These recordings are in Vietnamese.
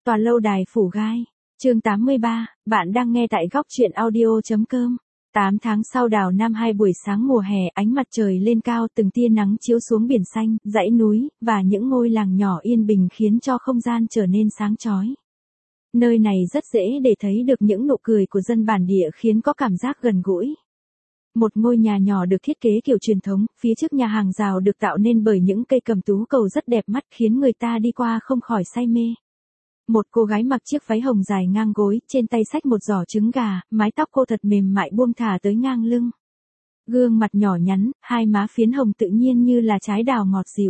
Tòa lâu đài phủ gai. Chương 83, bạn đang nghe tại góc truyện audio.com. 8 tháng sau đào Nam 2 buổi sáng mùa hè, ánh mặt trời lên cao, từng tia nắng chiếu xuống biển xanh, dãy núi, và những ngôi làng nhỏ yên bình khiến cho không gian trở nên sáng chói. Nơi này rất dễ để thấy được những nụ cười của dân bản địa khiến có cảm giác gần gũi. Một ngôi nhà nhỏ được thiết kế kiểu truyền thống, phía trước nhà hàng rào được tạo nên bởi những cây cầm tú cầu rất đẹp mắt khiến người ta đi qua không khỏi say mê. Một cô gái mặc chiếc váy hồng dài ngang gối, trên tay xách một giỏ trứng gà, mái tóc cô thật mềm mại buông thả tới ngang lưng. Gương mặt nhỏ nhắn, hai má phiến hồng tự nhiên như là trái đào ngọt dịu.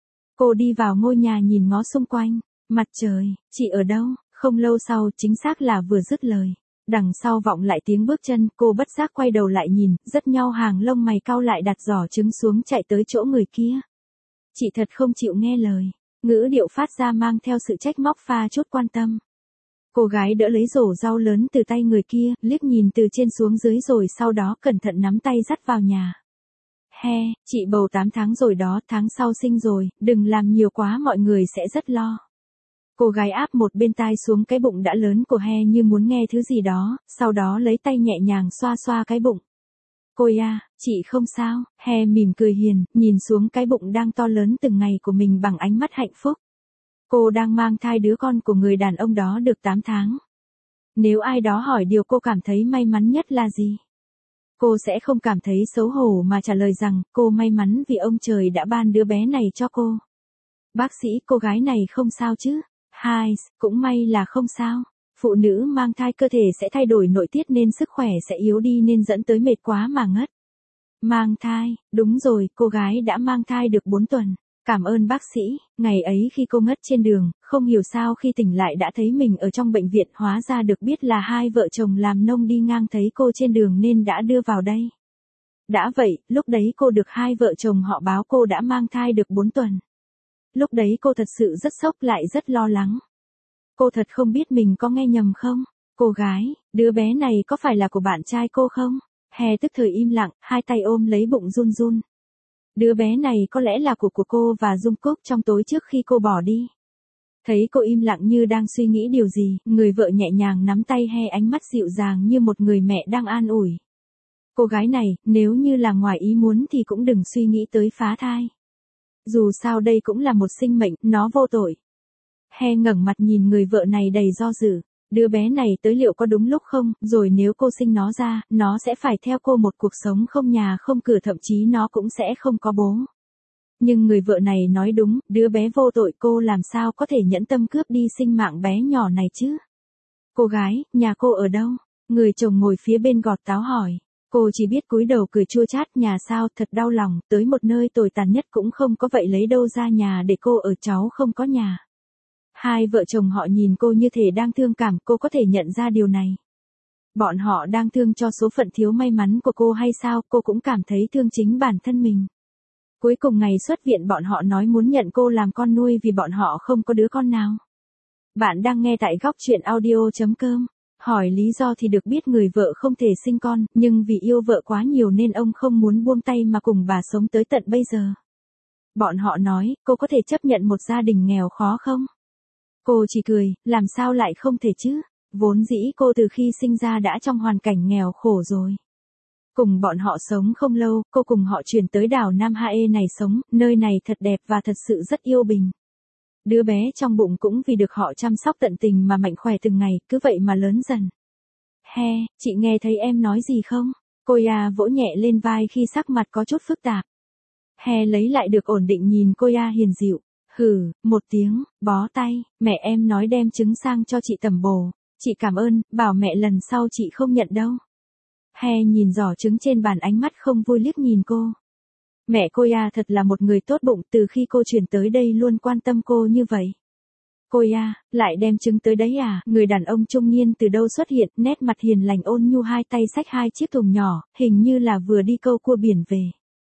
Cô đi vào ngôi nhà nhìn ngó xung quanh. Mặt trời, chị ở đâu? Không lâu sau, chính xác là vừa dứt lời. Đằng sau vọng lại tiếng bước chân, cô bất giác quay đầu lại nhìn, rất nhau hàng lông mày cau lại đặt giỏ trứng xuống chạy tới chỗ người kia. Chị thật không chịu nghe lời. Ngữ điệu phát ra mang theo sự trách móc pha chút quan tâm. Cô gái đỡ lấy rổ rau lớn từ tay người kia, liếc nhìn từ trên xuống dưới rồi sau đó cẩn thận nắm tay dắt vào nhà. He, chị bầu 8 tháng rồi đó, tháng sau sinh rồi, đừng làm nhiều quá mọi người sẽ rất lo. Cô gái áp một bên tai xuống cái bụng đã lớn của He như muốn nghe thứ gì đó, sau đó lấy tay nhẹ nhàng xoa xoa cái bụng. Cô à, chị không sao, He mỉm cười hiền, nhìn xuống cái bụng đang to lớn từng ngày của mình bằng ánh mắt hạnh phúc. Cô đang mang thai đứa con của người đàn ông đó được 8 tháng. Nếu ai đó hỏi điều cô cảm thấy may mắn nhất là gì? Cô sẽ không cảm thấy xấu hổ mà trả lời rằng cô may mắn vì ông trời đã ban đứa bé này cho cô. Bác sĩ, cô gái này không sao chứ? Hai, cũng may là không sao. Phụ nữ mang thai cơ thể sẽ thay đổi nội tiết nên sức khỏe sẽ yếu đi nên dẫn tới mệt quá mà ngất. Mang thai, đúng rồi, cô gái đã mang thai được 4 tuần. Cảm ơn bác sĩ, ngày ấy khi cô ngất trên đường, không hiểu sao khi tỉnh lại đã thấy mình ở trong bệnh viện, hóa ra được biết là hai vợ chồng làm nông đi ngang thấy cô trên đường nên đã đưa vào đây. Đã vậy, lúc đấy cô được hai vợ chồng họ báo cô đã mang thai được 4 tuần. Lúc đấy cô thật sự rất sốc lại rất lo lắng. Cô thật không biết mình có nghe nhầm không? Cô gái, đứa bé này có phải là của bạn trai cô không? He tức thời im lặng, hai tay ôm lấy bụng run run. Đứa bé này có lẽ là của cô và Dung Cúc trong tối trước khi cô bỏ đi. Thấy cô im lặng như đang suy nghĩ điều gì, người vợ nhẹ nhàng nắm tay He, ánh mắt dịu dàng như một người mẹ đang an ủi. Cô gái này, nếu như là ngoài ý muốn thì cũng đừng suy nghĩ tới phá thai. Dù sao đây cũng là một sinh mệnh, nó vô tội. He ngẩng mặt nhìn người vợ này đầy do dự. Đứa bé này tới liệu có đúng lúc không, rồi nếu cô sinh nó ra, nó sẽ phải theo cô một cuộc sống không nhà không cửa, thậm chí nó cũng sẽ không có bố. Nhưng người vợ này nói đúng, đứa bé vô tội, cô làm sao có thể nhẫn tâm cướp đi sinh mạng bé nhỏ này chứ? Cô gái, nhà cô ở đâu? Người chồng ngồi phía bên gọt táo hỏi. Cô chỉ biết cúi đầu cười chua chát, nhà sao, thật đau lòng, tới một nơi tồi tàn nhất cũng không có, vậy lấy đâu ra nhà để cô ở, cháu không có nhà. Hai vợ chồng họ nhìn cô như thể đang thương cảm, cô có thể nhận ra điều này. Bọn họ đang thương cho số phận thiếu may mắn của cô hay sao? Cô cũng cảm thấy thương chính bản thân mình. Cuối cùng ngày xuất viện bọn họ nói muốn nhận cô làm con nuôi vì bọn họ không có đứa con nào. Bạn đang nghe tại góc truyện audio.com. Hỏi lý do thì được biết người vợ không thể sinh con, nhưng vì yêu vợ quá nhiều nên ông không muốn buông tay mà cùng bà sống tới tận bây giờ. Bọn họ nói, cô có thể chấp nhận một gia đình nghèo khó không? Cô chỉ cười, làm sao lại không thể chứ? Vốn dĩ cô từ khi sinh ra đã trong hoàn cảnh nghèo khổ rồi. Cùng bọn họ sống không lâu, cô cùng họ chuyển tới đảo Nam Hae này sống, nơi này thật đẹp và thật sự rất yêu bình. Đứa bé trong bụng cũng vì được họ chăm sóc tận tình mà mạnh khỏe từng ngày, cứ vậy mà lớn dần. He, chị nghe thấy em nói gì không? Cô ya vỗ nhẹ lên vai khi sắc mặt có chút phức tạp. He lấy lại được ổn định nhìn cô ya hiền dịu. Hừ, một tiếng, bó tay, mẹ em nói đem trứng sang cho chị tẩm bổ. Chị cảm ơn, bảo mẹ lần sau chị không nhận đâu. He nhìn giỏ trứng trên bàn, ánh mắt không vui liếc nhìn cô. Mẹ cô ya thật là một người tốt bụng, từ khi cô chuyển tới đây luôn quan tâm cô như vậy. Cô ya, lại đem trứng tới đấy à? Người đàn ông trung niên từ đâu xuất hiện, nét mặt hiền lành ôn nhu, hai tay xách hai chiếc thùng nhỏ, hình như là vừa đi câu cua biển về.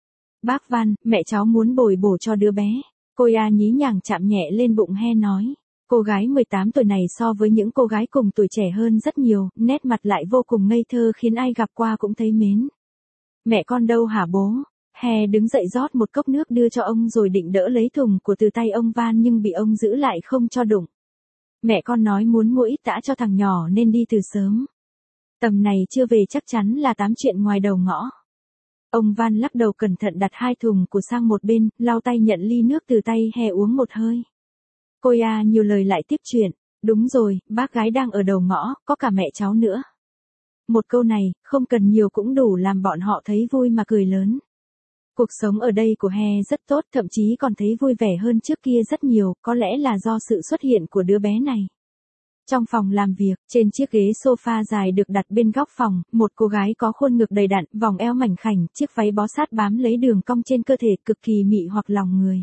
Bác Văn, mẹ cháu muốn bồi bổ cho đứa bé. Cô ya nhí nhàng chạm nhẹ lên bụng He nói. Cô gái 18 tuổi này so với những cô gái cùng tuổi trẻ hơn rất nhiều, nét mặt lại vô cùng ngây thơ khiến ai gặp qua cũng thấy mến. Mẹ con đâu hả bố? He đứng dậy rót một cốc nước đưa cho ông rồi định đỡ lấy thùng của từ tay ông Van nhưng bị ông giữ lại không cho đụng. Mẹ con nói muốn mua ít tã cho thằng nhỏ nên đi từ sớm. Tầm này chưa về chắc chắn là tám chuyện ngoài đầu ngõ. Ông Van lắc đầu cẩn thận đặt 2 thùng của sang một bên, lau tay nhận ly nước từ tay He uống một hơi. Cô à nhiều lời lại tiếp chuyện. Đúng rồi, bác gái đang ở đầu ngõ, có cả mẹ cháu nữa. Một câu này, không cần nhiều cũng đủ làm bọn họ thấy vui mà cười lớn. Cuộc sống ở đây của He rất tốt, thậm chí còn thấy vui vẻ hơn trước kia rất nhiều, có lẽ là do sự xuất hiện của đứa bé này. Trong phòng làm việc, trên chiếc ghế sofa dài được đặt bên góc phòng, một cô gái có khuôn ngực đầy đặn, vòng eo mảnh khảnh, chiếc váy bó sát bám lấy đường cong trên cơ thể cực kỳ mị hoặc lòng người.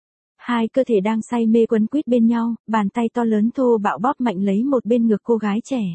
Hai cơ thể đang say mê quấn quýt bên nhau, bàn tay to lớn thô bạo bóp mạnh lấy một bên ngực cô gái trẻ.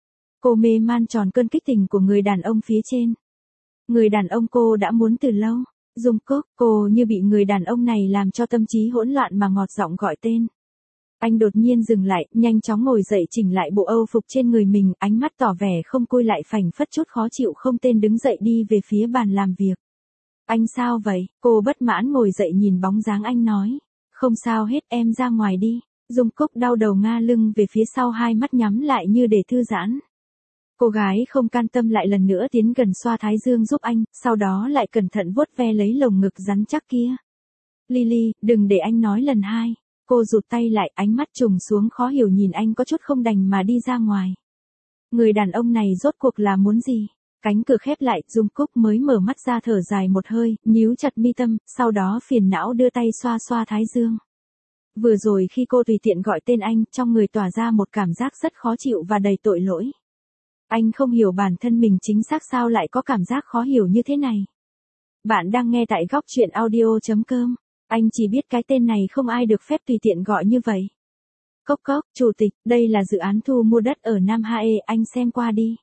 Cô mê man tròn cơn kích tình của người đàn ông phía trên. Người đàn ông cô đã muốn từ lâu. Dung Cúc, cô như bị người đàn ông này làm cho tâm trí hỗn loạn mà ngọt giọng gọi tên. Anh đột nhiên dừng lại, nhanh chóng ngồi dậy chỉnh lại bộ âu phục trên người mình, ánh mắt tỏ vẻ không côi lại phành phất chút khó chịu không tên đứng dậy đi về phía bàn làm việc. Anh sao vậy? Cô bất mãn ngồi dậy nhìn bóng dáng anh nói. Không sao hết, em ra ngoài đi. Dung Cúc đau đầu ngã lưng về phía sau, hai mắt nhắm lại như để thư giãn. Cô gái không can tâm lại lần nữa tiến gần xoa thái dương giúp anh, sau đó lại cẩn thận vuốt ve lấy lồng ngực rắn chắc kia. Lily, đừng để anh nói lần hai. Cô rụt tay lại, ánh mắt trùng xuống khó hiểu nhìn anh có chút không đành mà đi ra ngoài. Người đàn ông này rốt cuộc là muốn gì? Cánh cửa khép lại, Dung Cúc mới mở mắt ra thở dài một hơi, nhíu chặt mi tâm, sau đó phiền não đưa tay xoa xoa thái dương. Vừa rồi khi cô tùy tiện gọi tên anh, trong người tỏa ra một cảm giác rất khó chịu và đầy tội lỗi. Anh không hiểu bản thân mình chính xác sao lại có cảm giác khó hiểu như thế này. Bạn đang nghe tại góc chuyện audio.com. Anh chỉ biết cái tên này không ai được phép tùy tiện gọi như vậy. Cốc cốc, chủ tịch, đây là dự án thu mua đất ở Nam Hae, anh xem qua đi.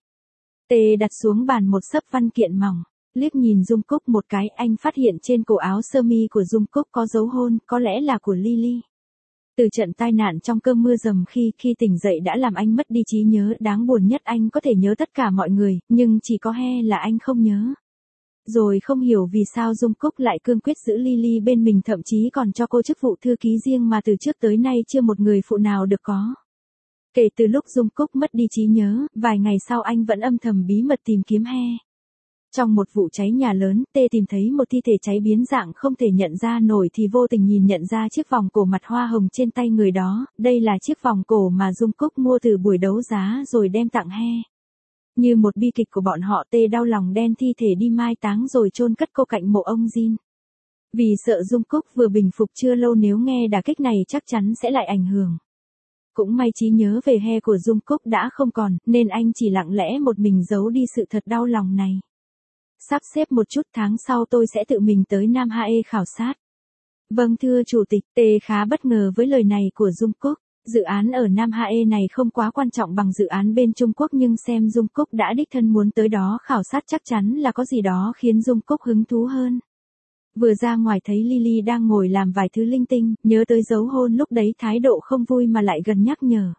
Tê đặt xuống bàn một xấp văn kiện mỏng, liếc nhìn Dung Cúc một cái, anh phát hiện trên cổ áo sơ mi của Dung Cúc có dấu hôn, có lẽ là của Lily. Từ trận tai nạn trong cơn mưa dầm khi tỉnh dậy đã làm anh mất đi trí nhớ, đáng buồn nhất anh có thể nhớ tất cả mọi người, nhưng chỉ có He là anh không nhớ. Rồi không hiểu vì sao Dung Cúc lại cương quyết giữ Lily bên mình, thậm chí còn cho cô chức vụ thư ký riêng mà từ trước tới nay chưa một người phụ nào được có. Kể từ lúc Dung Cúc mất đi trí nhớ, vài ngày sau anh vẫn âm thầm bí mật tìm kiếm He. Trong một vụ cháy nhà lớn, Tê tìm thấy một thi thể cháy biến dạng không thể nhận ra nổi thì vô tình nhìn nhận ra chiếc vòng cổ mặt hoa hồng trên tay người đó, đây là chiếc vòng cổ mà Dung Cúc mua từ buổi đấu giá rồi đem tặng He. Như một bi kịch của bọn họ, Tê đau lòng đen thi thể đi mai táng rồi chôn cất cô cạnh mộ ông Jin. Vì sợ Dung Cúc vừa bình phục chưa lâu nếu nghe đả kích này chắc chắn sẽ lại ảnh hưởng. Cũng may trí nhớ về He của Dung Cúc đã không còn, nên anh chỉ lặng lẽ một mình giấu đi sự thật đau lòng này. Sắp xếp một chút, tháng sau tôi sẽ tự mình tới Nam Hae khảo sát. Vâng thưa chủ tịch, Tê khá bất ngờ với lời này của Dung Cúc. Dự án ở Nam Hae này không quá quan trọng bằng dự án bên Trung Quốc, nhưng xem Dung Cúc đã đích thân muốn tới đó khảo sát chắc chắn là có gì đó khiến Dung Cúc hứng thú hơn. Vừa ra ngoài thấy Lily đang ngồi làm vài thứ linh tinh, nhớ tới dấu hôn lúc đấy thái độ không vui mà lại gần nhắc nhở.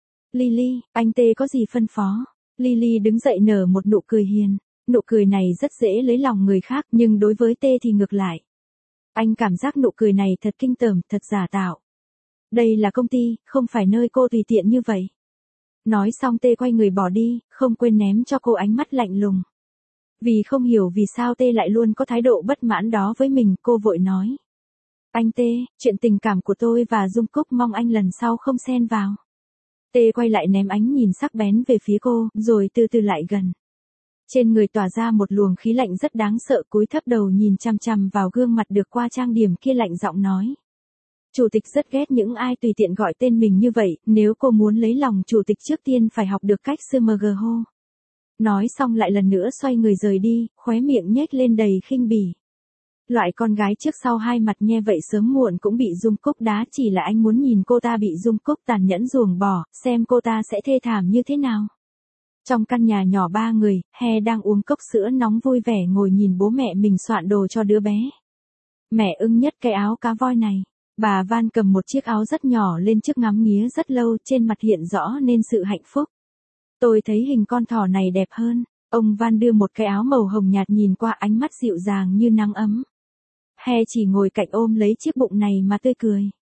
Lily, anh Tê có gì phân phó? Lily đứng dậy nở một nụ cười hiền. Nụ cười này rất dễ lấy lòng người khác, nhưng đối với Tê thì ngược lại. Anh cảm giác nụ cười này thật kinh tởm, thật giả tạo. Đây là công ty, không phải nơi cô tùy tiện như vậy. Nói xong Tê quay người bỏ đi, không quên ném cho cô ánh mắt lạnh lùng. Vì không hiểu vì sao Tê lại luôn có thái độ bất mãn đó với mình, cô vội nói. Anh Tê, chuyện tình cảm của tôi và Dung Cúc mong anh lần sau không xen vào. Tê quay lại ném ánh nhìn sắc bén về phía cô, rồi từ từ lại gần. Trên người tỏa ra một luồng khí lạnh rất đáng sợ, cúi thấp đầu nhìn chằm chằm vào gương mặt được qua trang điểm kia, lạnh giọng nói. Chủ tịch rất ghét những ai tùy tiện gọi tên mình như vậy, nếu cô muốn lấy lòng chủ tịch trước tiên phải học được cách smgho. Nói xong lại lần nữa xoay người rời đi, khóe miệng nhếch lên đầy khinh bỉ. Loại con gái trước sau hai mặt nghe vậy sớm muộn cũng bị Dung Cúc đá, chỉ là anh muốn nhìn cô ta bị Dung Cúc tàn nhẫn ruồng bỏ, xem cô ta sẽ thê thảm như thế nào. Trong căn nhà nhỏ 3 người, He đang uống cốc sữa nóng vui vẻ ngồi nhìn bố mẹ mình soạn đồ cho đứa bé. Mẹ ưng nhất cái áo cá voi này. Bà Van cầm một chiếc áo rất nhỏ lên trước ngắm nghía rất lâu, trên mặt hiện rõ nên sự hạnh phúc. Tôi thấy hình con thỏ này đẹp hơn. Ông Van đưa một cái áo màu hồng nhạt nhìn qua, ánh mắt dịu dàng như nắng ấm. He chỉ ngồi cạnh ôm lấy chiếc bụng này mà tươi cười.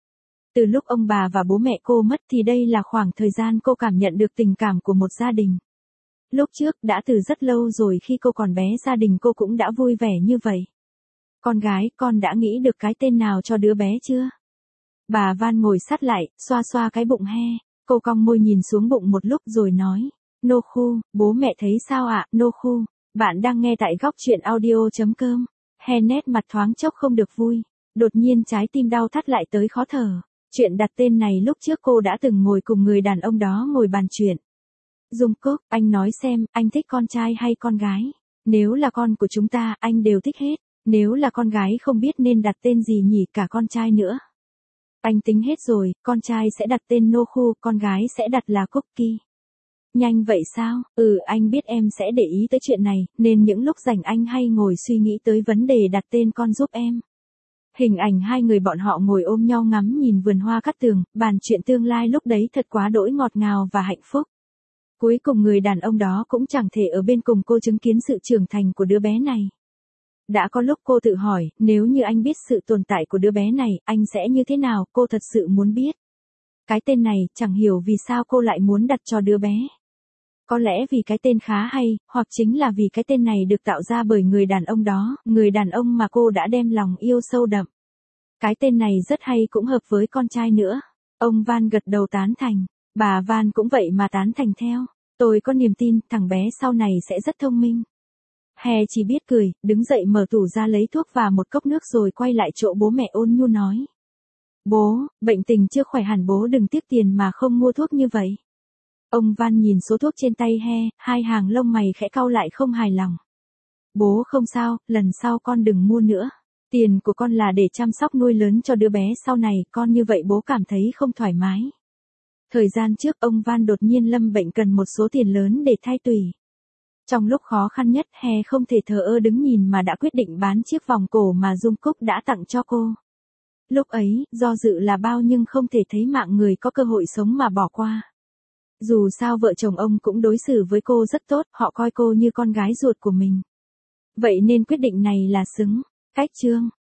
Từ lúc ông bà và bố mẹ cô mất thì đây là khoảng thời gian cô cảm nhận được tình cảm của một gia đình. Lúc trước đã từ rất lâu rồi khi cô còn bé gia đình cô cũng đã vui vẻ như vậy. Con gái, con đã nghĩ được cái tên nào cho đứa bé chưa? Bà Van ngồi sát lại, xoa xoa cái bụng he. Cô cong môi nhìn xuống bụng một lúc rồi nói. Nô khu, bố mẹ thấy sao ạ? Nô khu, bạn đang nghe tại góc chuyện audio.com. He nét mặt thoáng chốc không được vui. Đột nhiên trái tim đau thắt lại tới khó thở. Chuyện đặt tên này lúc trước cô đã từng ngồi cùng người đàn ông đó ngồi bàn chuyện. Jungkook, anh nói xem, anh thích con trai hay con gái? Nếu là con của chúng ta, anh đều thích hết. Nếu là con gái không biết nên đặt tên gì nhỉ, cả con trai nữa. Anh tính hết rồi, con trai sẽ đặt tên Nô Khu, con gái sẽ đặt là Cookie. Nhanh vậy sao? Anh biết em sẽ để ý tới chuyện này, nên những lúc rảnh anh hay ngồi suy nghĩ tới vấn đề đặt tên con giúp em. Hình ảnh hai người bọn họ ngồi ôm nhau ngắm nhìn vườn hoa cát tường, bàn chuyện tương lai lúc đấy thật quá đỗi ngọt ngào và hạnh phúc. Cuối cùng người đàn ông đó cũng chẳng thể ở bên cùng cô chứng kiến sự trưởng thành của đứa bé này. Đã có lúc cô tự hỏi, nếu như anh biết sự tồn tại của đứa bé này, anh sẽ như thế nào, cô thật sự muốn biết. Cái tên này, chẳng hiểu vì sao cô lại muốn đặt cho đứa bé. Có lẽ vì cái tên khá hay, hoặc chính là vì cái tên này được tạo ra bởi người đàn ông đó, người đàn ông mà cô đã đem lòng yêu sâu đậm. Cái tên này rất hay cũng hợp với con trai nữa. Ông Van gật đầu tán thành, bà Van cũng vậy mà tán thành theo. Tôi có niềm tin thằng bé sau này sẽ rất thông minh. He chỉ biết cười, đứng dậy mở tủ ra lấy thuốc và một cốc nước rồi quay lại chỗ bố mẹ ôn nhu nói. Bố, bệnh tình chưa khỏe hẳn bố đừng tiếc tiền mà không mua thuốc như vậy. Ông Văn nhìn số thuốc trên tay He, hai hàng lông mày khẽ cau lại không hài lòng. Bố không sao, lần sau con đừng mua nữa. Tiền của con là để chăm sóc nuôi lớn cho đứa bé sau này, con như vậy bố cảm thấy không thoải mái. Thời gian trước ông Van đột nhiên lâm bệnh cần một số tiền lớn để thay tủy. Trong lúc khó khăn nhất He không thể thờ ơ đứng nhìn mà đã quyết định bán chiếc vòng cổ mà Jungkook đã tặng cho cô. Lúc ấy, do dự là bao nhưng không thể thấy mạng người có cơ hội sống mà bỏ qua. Dù sao vợ chồng ông cũng đối xử với cô rất tốt, họ coi cô như con gái ruột của mình. Vậy nên quyết định này là xứng. Cách chương